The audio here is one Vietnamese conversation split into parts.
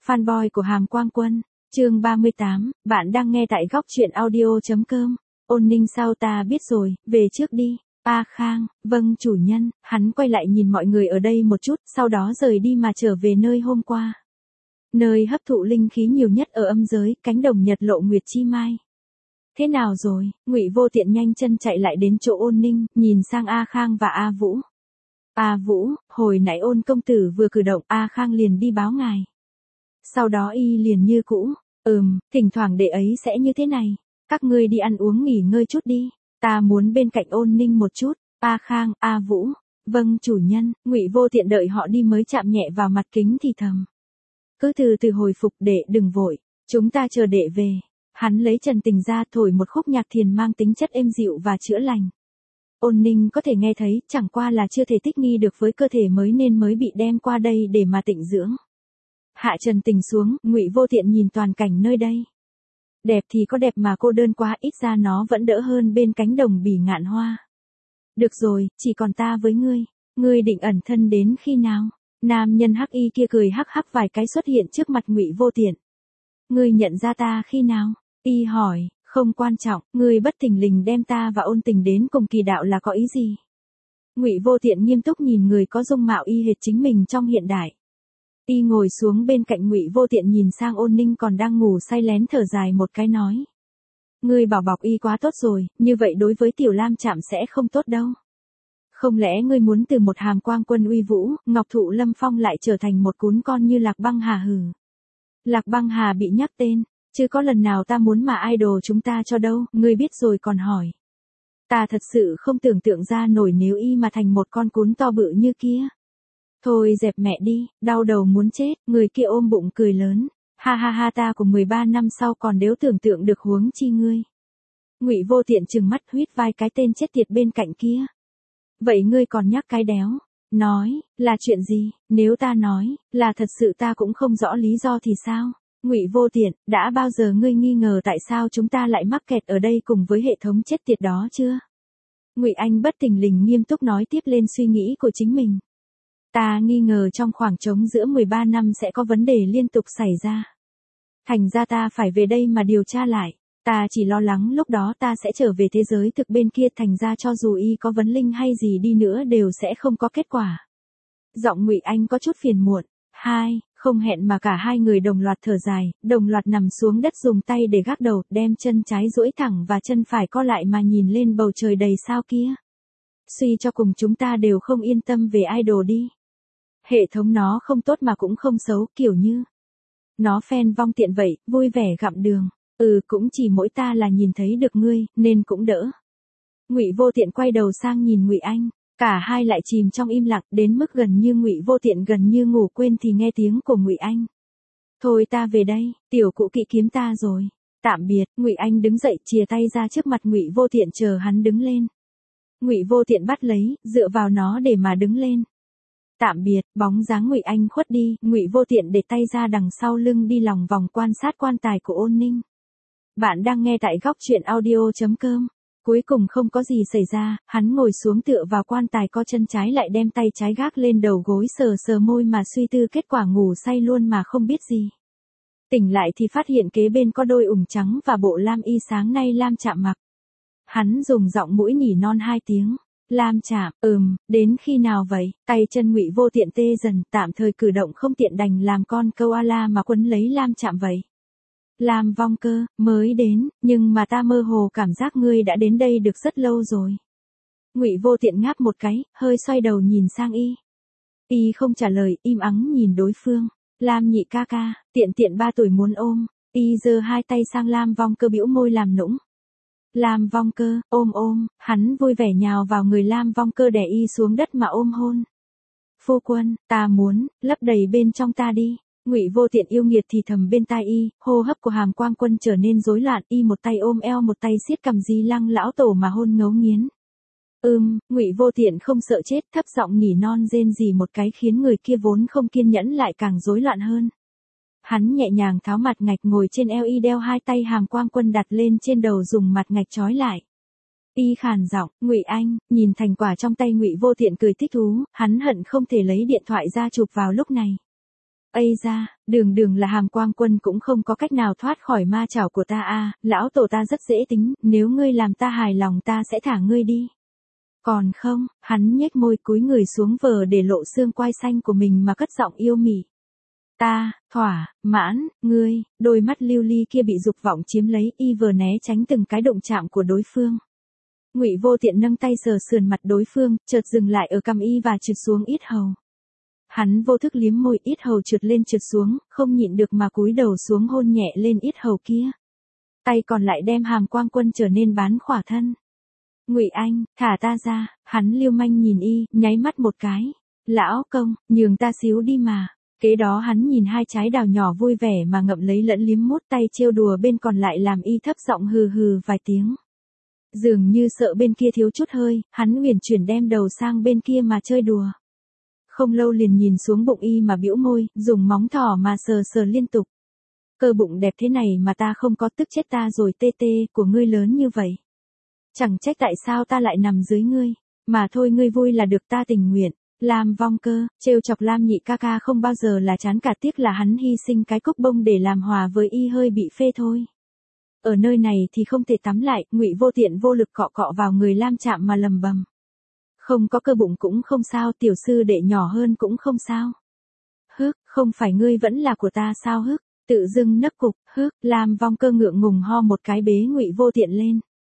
Fanboy của Hàm Quang Quân, chương 38, bạn đang nghe tại góc truyện audio.com. Ôn Ninh sao ta biết rồi, về trước đi. A Khang, vâng chủ nhân, hắn quay lại nhìn mọi người ở đây một chút, sau đó rời đi mà trở về nơi hôm qua. Nơi hấp thụ linh khí nhiều nhất ở âm giới, cánh đồng nhật lộ nguyệt chi mai. Thế nào rồi? Ngụy Vô Tiện nhanh chân chạy lại đến chỗ Ôn Ninh, nhìn sang A Khang và A Vũ. A Vũ, hồi nãy Ôn công tử vừa cử động, A Khang liền đi báo ngài. Sau đó y liền như cũ, thỉnh thoảng đệ ấy sẽ như thế này. Các ngươi đi ăn uống nghỉ ngơi chút đi, ta muốn bên cạnh Ôn Ninh một chút. A Khang, A Vũ, vâng chủ nhân. Ngụy Vô Tiện đợi họ đi mới chạm nhẹ vào mặt kính thì thầm. Cứ từ từ hồi phục đệ, đừng vội, chúng ta chờ đệ về. Hắn lấy trần tình ra thổi một khúc nhạc thiền mang tính chất êm dịu và chữa lành. Ôn Ninh có thể nghe thấy, chẳng qua là chưa thể thích nghi được với cơ thể mới nên mới bị đem qua đây để mà tịnh dưỡng. Hạ trần tình xuống, Ngụy Vô Tiện nhìn toàn cảnh nơi đây. Đẹp thì có đẹp mà cô đơn quá, ít ra nó vẫn đỡ hơn bên cánh đồng bỉ ngạn hoa. Được rồi, chỉ còn ta với ngươi. Ngươi định ẩn thân đến khi nào? Nam nhân hắc y kia cười hắc hắc vài cái xuất hiện trước mặt Ngụy Vô Tiện. Ngươi nhận ra ta khi nào? Y hỏi, không quan trọng, ngươi bất thình lình đem ta và Ôn Tình đến cùng kỳ đạo là có ý gì? Ngụy Vô Tiện nghiêm túc nhìn người có dung mạo y hệt chính mình trong hiện đại. Y ngồi xuống bên cạnh Ngụy Vô Tiện nhìn sang Ôn Ninh còn đang ngủ say lén thở dài một cái nói. Ngươi bảo bọc y quá tốt rồi, như vậy đối với Tiểu Lam Trạm sẽ không tốt đâu. Không lẽ ngươi muốn từ một Hàm Quang Quân uy vũ, Ngọc Thụ Lâm Phong lại trở thành một cún con như Lạc Băng Hà hử? Lạc Băng Hà bị nhắc tên, chứ có lần nào ta muốn mà idol chúng ta cho đâu, ngươi biết rồi còn hỏi. Ta thật sự không tưởng tượng ra nổi nếu y mà thành một con cún to bự như kia. Thôi dẹp mẹ đi, đau đầu muốn chết, người kia ôm bụng cười lớn. Ha ha ha, ta của 13 năm sau còn đếu tưởng tượng được huống chi ngươi. Ngụy Vô Tiện trừng mắt huýt vai cái tên chết tiệt bên cạnh kia. Vậy ngươi còn nhắc cái đéo. Nói, là chuyện gì, nếu ta nói, là thật sự ta cũng không rõ lý do thì sao? Ngụy Vô Tiện, đã bao giờ ngươi nghi ngờ tại sao chúng ta lại mắc kẹt ở đây cùng với hệ thống chết tiệt đó chưa? Ngụy Anh bất thình lình nghiêm túc nói tiếp lên suy nghĩ của chính mình. Ta nghi ngờ trong khoảng trống giữa 13 năm sẽ có vấn đề liên tục xảy ra. Thành ra ta phải về đây mà điều tra lại. Ta chỉ lo lắng lúc đó ta sẽ trở về thế giới thực bên kia, thành ra cho dù y có vấn linh hay gì đi nữa đều sẽ không có kết quả. Giọng Ngụy Anh có chút phiền muộn. Không hẹn mà cả hai người đồng loạt thở dài, đồng loạt nằm xuống đất dùng tay để gác đầu, đem chân trái duỗi thẳng và chân phải co lại mà nhìn lên bầu trời đầy sao kia. Suy cho cùng chúng ta đều không yên tâm về idol đi. Hệ thống nó không tốt mà cũng không xấu, kiểu như nó phen vong tiện vậy, vui vẻ gặm đường. Cũng chỉ mỗi ta là nhìn thấy được ngươi, nên cũng đỡ. Ngụy Vô Tiện quay đầu sang nhìn Ngụy Anh, cả hai lại chìm trong im lặng, đến mức gần như Ngụy Vô Tiện gần như ngủ quên thì nghe tiếng của Ngụy Anh. Thôi ta về đây, tiểu cụ kỵ kiếm ta rồi. Tạm biệt. Ngụy Anh đứng dậy, chìa tay ra trước mặt Ngụy Vô Tiện chờ hắn đứng lên. Ngụy Vô Tiện bắt lấy, dựa vào nó để mà đứng lên. Tạm biệt. Bóng dáng Ngụy Anh khuất đi, Ngụy Vô Tiện để tay ra đằng sau lưng đi lòng vòng quan sát quan tài của Ôn Ninh. Bạn đang nghe tại góc truyện audio.com. Cuối cùng không có gì xảy ra, hắn ngồi xuống tựa vào quan tài, co chân trái lại đem tay trái gác lên đầu gối, sờ sờ môi mà suy tư, kết quả ngủ say luôn mà không biết gì. Tỉnh lại thì phát hiện kế bên có đôi ủng trắng và bộ lam y sáng nay Lam Trạm mặc. Hắn dùng giọng mũi nỉ non 2 tiếng. Lam Trạm, đến khi nào vậy? Tay chân Ngụy Vô Tiện tê dần, tạm thời cử động không tiện đành làm con câu a la mà quấn lấy Lam Trạm vậy. Lam Vong Cơ, mới đến, nhưng mà ta mơ hồ cảm giác ngươi đã đến đây được rất lâu rồi. Ngụy Vô Tiện ngáp một cái, hơi xoay đầu nhìn sang y. Y không trả lời, im ắng nhìn đối phương. Lam nhị ca ca, tiện 3 tuổi muốn ôm. Y giơ 2 tay sang Lam Vong Cơ bĩu môi làm nũng. Lam Vong Cơ, ôm, hắn vui vẻ nhào vào người Lam Vong Cơ đè y xuống đất mà ôm hôn. Phu quân, ta muốn, lấp đầy bên trong ta đi. Ngụy Vô Tiện yêu nghiệt thì thầm bên tai y, hô hấp của Hàm Quang Quân trở nên rối loạn, y một tay ôm eo một tay siết cằm Di Lăng lão tổ mà hôn ngấu nghiến. Ngụy Vô Tiện không sợ chết, thấp giọng nỉ non rên rỉ một cái khiến người kia vốn không kiên nhẫn lại càng rối loạn hơn. Hắn nhẹ nhàng tháo mặt ngạch ngồi trên eo y, đeo 2 tay Hàm Quang Quân đặt lên trên đầu dùng mặt ngạch trói lại. Y khàn giọng, Ngụy Anh, nhìn thành quả trong tay Ngụy Vô Tiện cười thích thú, hắn hận không thể lấy điện thoại ra chụp vào lúc này. Ây da, đường là Hàm Quang Quân cũng không có cách nào thoát khỏi ma chảo của ta a, lão tổ ta rất dễ tính, nếu ngươi làm ta hài lòng ta sẽ thả ngươi đi. Còn không, hắn nhếch môi cúi người xuống vờ để lộ xương quai xanh của mình mà cất giọng yêu mị. Ta, thỏa, mãn, ngươi, đôi mắt lưu ly kia bị dục vọng chiếm lấy, y vờ né tránh từng cái động chạm của đối phương. Ngụy Vô Tiện nâng tay sờ sườn mặt đối phương, chợt dừng lại ở cằm y và trượt xuống yết hầu. Hắn vô thức liếm môi, yết hầu trượt lên trượt xuống, không nhịn được mà cúi đầu xuống hôn nhẹ lên yết hầu kia. Tay còn lại đem Hàm Quang Quân trở nên bán khỏa thân. Ngụy Anh, thả ta ra, hắn lưu manh nhìn y, nháy mắt một cái. Lão công, nhường ta xíu đi mà. Kế đó hắn nhìn hai trái đào nhỏ vui vẻ mà ngậm lấy lẫn liếm mút, tay trêu đùa bên còn lại làm y thấp giọng hừ hừ vài tiếng. Dường như sợ bên kia thiếu chút hơi, hắn uyển chuyển đem đầu sang bên kia mà chơi đùa. Không lâu liền nhìn xuống bụng y mà bĩu môi, dùng móng thỏ mà sờ sờ liên tục. Cơ bụng đẹp thế này mà ta không có, tức chết ta rồi, tê tê của ngươi lớn như vậy. Chẳng trách tại sao ta lại nằm dưới ngươi, mà thôi ngươi vui là được, ta tình nguyện. Lam Vong Cơ, trêu chọc Lam nhị ca ca không bao giờ là chán cả, tiếc là hắn hy sinh cái cúc bông để làm hòa với y hơi bị phê thôi. Ở nơi này thì không thể tắm lại, Ngụy Vô Tiện vô lực cọ cọ vào người Lam chạm mà lầm bầm. Không có cơ bụng cũng không sao, tiểu sư đệ nhỏ hơn cũng không sao. Hức, không phải ngươi vẫn là của ta sao hức, tự dưng nấp cục, hức, Lam Vong Cơ ngượng ngùng ho một cái bế Ngụy Vô Tiện lên.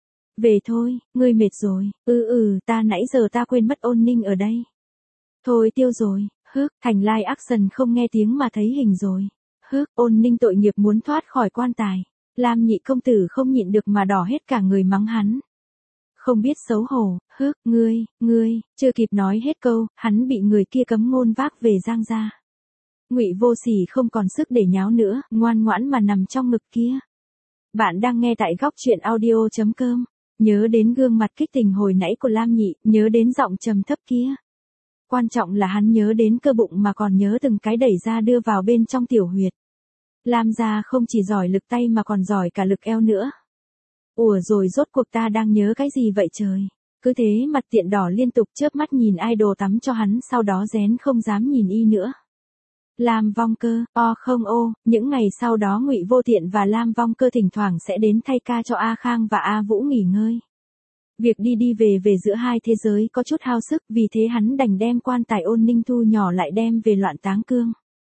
Về thôi, ngươi mệt rồi, ta nãy giờ ta quên mất Ôn Ninh ở đây. Thôi tiêu rồi, hức, thành lai action không nghe tiếng mà thấy hình rồi. Hức, Ôn Ninh tội nghiệp muốn thoát khỏi quan tài. Lam nhị công tử không nhịn được mà đỏ hết cả người mắng hắn. Không biết xấu hổ, hức, ngươi, chưa kịp nói hết câu, hắn bị người kia cấm ngôn vác về Giang gia. Ngụy Vô Sỉ không còn sức để nháo nữa, ngoan ngoãn mà nằm trong ngực kia. Bạn đang nghe tại góc truyện audio.com. Nhớ đến gương mặt kích tình hồi nãy của Lam nhị, nhớ đến giọng trầm thấp kia. Quan trọng là hắn nhớ đến cơ bụng mà còn nhớ từng cái đẩy ra đưa vào bên trong tiểu huyệt. Lam gia không chỉ giỏi lực tay mà còn giỏi cả lực eo nữa. Ủa rồi rốt cuộc ta đang nhớ cái gì vậy trời? Cứ thế mặt tiện đỏ liên tục chớp mắt nhìn idol tắm cho hắn, sau đó rén không dám nhìn y nữa. Lam Vong Cơ, không những ngày sau đó Ngụy Vô Tiện và Lam Vong Cơ thỉnh thoảng sẽ đến thay ca cho A Khang và A Vũ nghỉ ngơi. Việc đi về giữa hai thế giới có chút hao sức, vì thế hắn đành đem quan tài Ôn Ninh thu nhỏ lại đem về Loạn Táng Cương.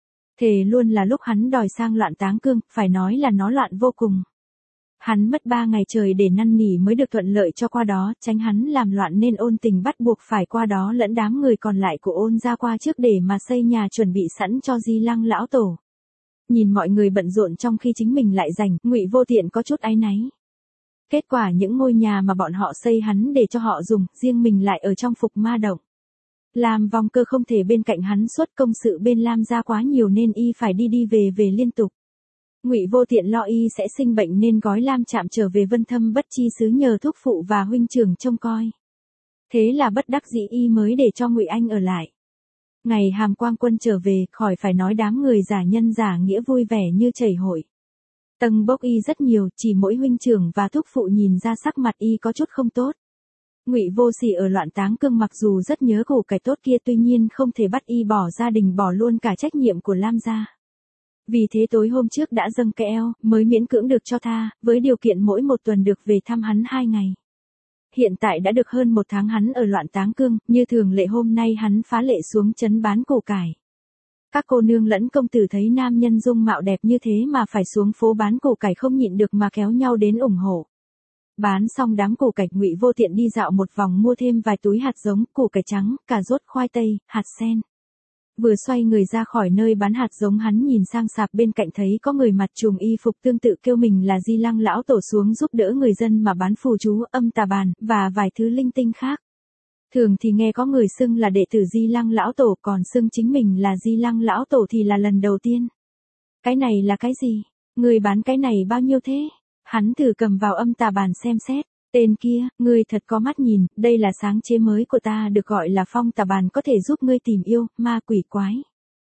Thề luôn là lúc hắn đòi sang Loạn Táng Cương, phải nói là nó loạn vô cùng. Hắn mất 3 ngày trời để năn nỉ mới được thuận lợi cho qua đó, tránh hắn làm loạn nên Ôn Tình bắt buộc phải qua đó lẫn đám người còn lại của Ôn gia qua trước để mà xây nhà chuẩn bị sẵn cho Di Lăng lão tổ. Nhìn mọi người bận rộn trong khi chính mình lại rảnh, Ngụy Vô Tiện có chút áy náy. Kết quả những ngôi nhà mà bọn họ xây hắn để cho họ dùng, riêng mình lại ở trong Phục Ma Động. Lam Vong Cơ không thể bên cạnh hắn suốt công sự bên Lam gia quá nhiều nên y phải đi về liên tục. Ngụy Vô Tiện lo y sẽ sinh bệnh nên gói Lam Trạm trở về Vân Thâm Bất Chi xứ nhờ thúc phụ và huynh trưởng trông coi. Thế là bất đắc dĩ y mới để cho Ngụy Anh ở lại. Ngày Hàm Quang Quân trở về, khỏi phải nói đám người giả nhân giả nghĩa vui vẻ như chảy hội. Tầng bốc y rất nhiều, chỉ mỗi huynh trưởng và thúc phụ nhìn ra sắc mặt y có chút không tốt. Ngụy Vô Sỉ ở Loạn Táng Cương mặc dù rất nhớ củ cải tốt kia, tuy nhiên không thể bắt y bỏ gia đình, bỏ luôn cả trách nhiệm của Lam gia. Vì thế tối hôm trước đã dâng cái eo, mới miễn cưỡng được cho tha, với điều kiện mỗi một tuần được về thăm hắn 2 ngày. Hiện tại đã được hơn 1 tháng hắn ở Loạn Táng Cương, như thường lệ hôm nay hắn phá lệ xuống trấn bán củ cải. Các cô nương lẫn công tử thấy nam nhân dung mạo đẹp như thế mà phải xuống phố bán củ cải không nhịn được mà kéo nhau đến ủng hộ. Bán xong đám củ cải, Ngụy Vô Tiện đi dạo một vòng mua thêm vài túi hạt giống, củ cải trắng, cà rốt, khoai tây, hạt sen. Vừa xoay người ra khỏi nơi bán hạt giống, hắn nhìn sang sạp bên cạnh thấy có người mặc trùng y phục tương tự kêu mình là Di Lăng lão tổ xuống giúp đỡ người dân mà bán phù chú, âm tà bàn, và vài thứ linh tinh khác. Thường thì nghe có người xưng là đệ tử Di Lăng lão tổ, còn xưng chính mình là Di Lăng lão tổ thì là lần đầu tiên. Cái này là cái gì? Người bán cái này bao nhiêu thế? Hắn thử cầm vào âm tà bàn xem xét. Tên kia, ngươi thật có mắt nhìn, đây là sáng chế mới của ta, được gọi là phong tà bàn, có thể giúp ngươi tìm yêu, ma quỷ quái.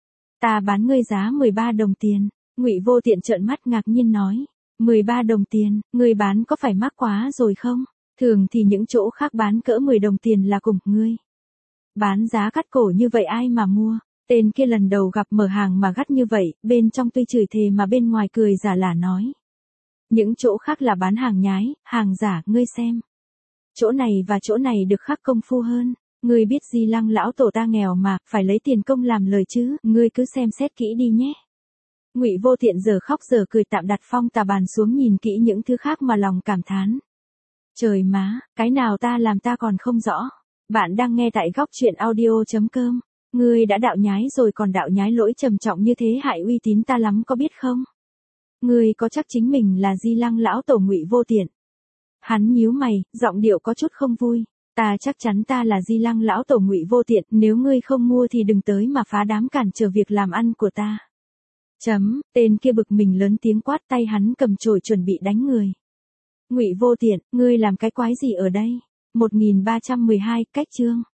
Ta bán ngươi giá 13 đồng tiền. Ngụy Vô Tiện trợn mắt ngạc nhiên nói. 13 đồng tiền, ngươi bán có phải mắc quá rồi không? Thường thì những chỗ khác bán cỡ 10 đồng tiền là cùng, ngươi bán giá cắt cổ như vậy ai mà mua? Tên kia lần đầu gặp mở hàng mà gắt như vậy, bên trong tuy chửi thề mà bên ngoài cười giả lả nói. Những chỗ khác là bán hàng nhái, hàng giả, ngươi xem. Chỗ này và chỗ này được khắc công phu hơn. Ngươi biết Di Lăng lão tổ ta nghèo mà, phải lấy tiền công làm lời chứ, ngươi cứ xem xét kỹ đi nhé. Ngụy Vô Tiện giờ khóc giờ cười tạm đặt phong tà bàn xuống nhìn kỹ những thứ khác mà lòng cảm thán. Trời má, cái nào ta làm ta còn không rõ. Bạn đang nghe tại góc truyện audio.com. Ngươi đã đạo nhái rồi còn đạo nhái lỗi trầm trọng như thế hại uy tín ta lắm có biết không? Ngươi có chắc chính mình là Di Lăng lão tổ Ngụy Vô Tiện? Hắn nhíu mày, giọng điệu có chút không vui. Ta chắc chắn ta là Di Lăng lão tổ Ngụy Vô Tiện, nếu ngươi không mua thì đừng tới mà phá đám cản trở việc làm ăn của ta. Tên kia bực mình lớn tiếng quát, tay hắn cầm chổi chuẩn bị đánh người. Ngụy Vô Tiện, ngươi làm cái quái gì ở đây? 1312, cách chương.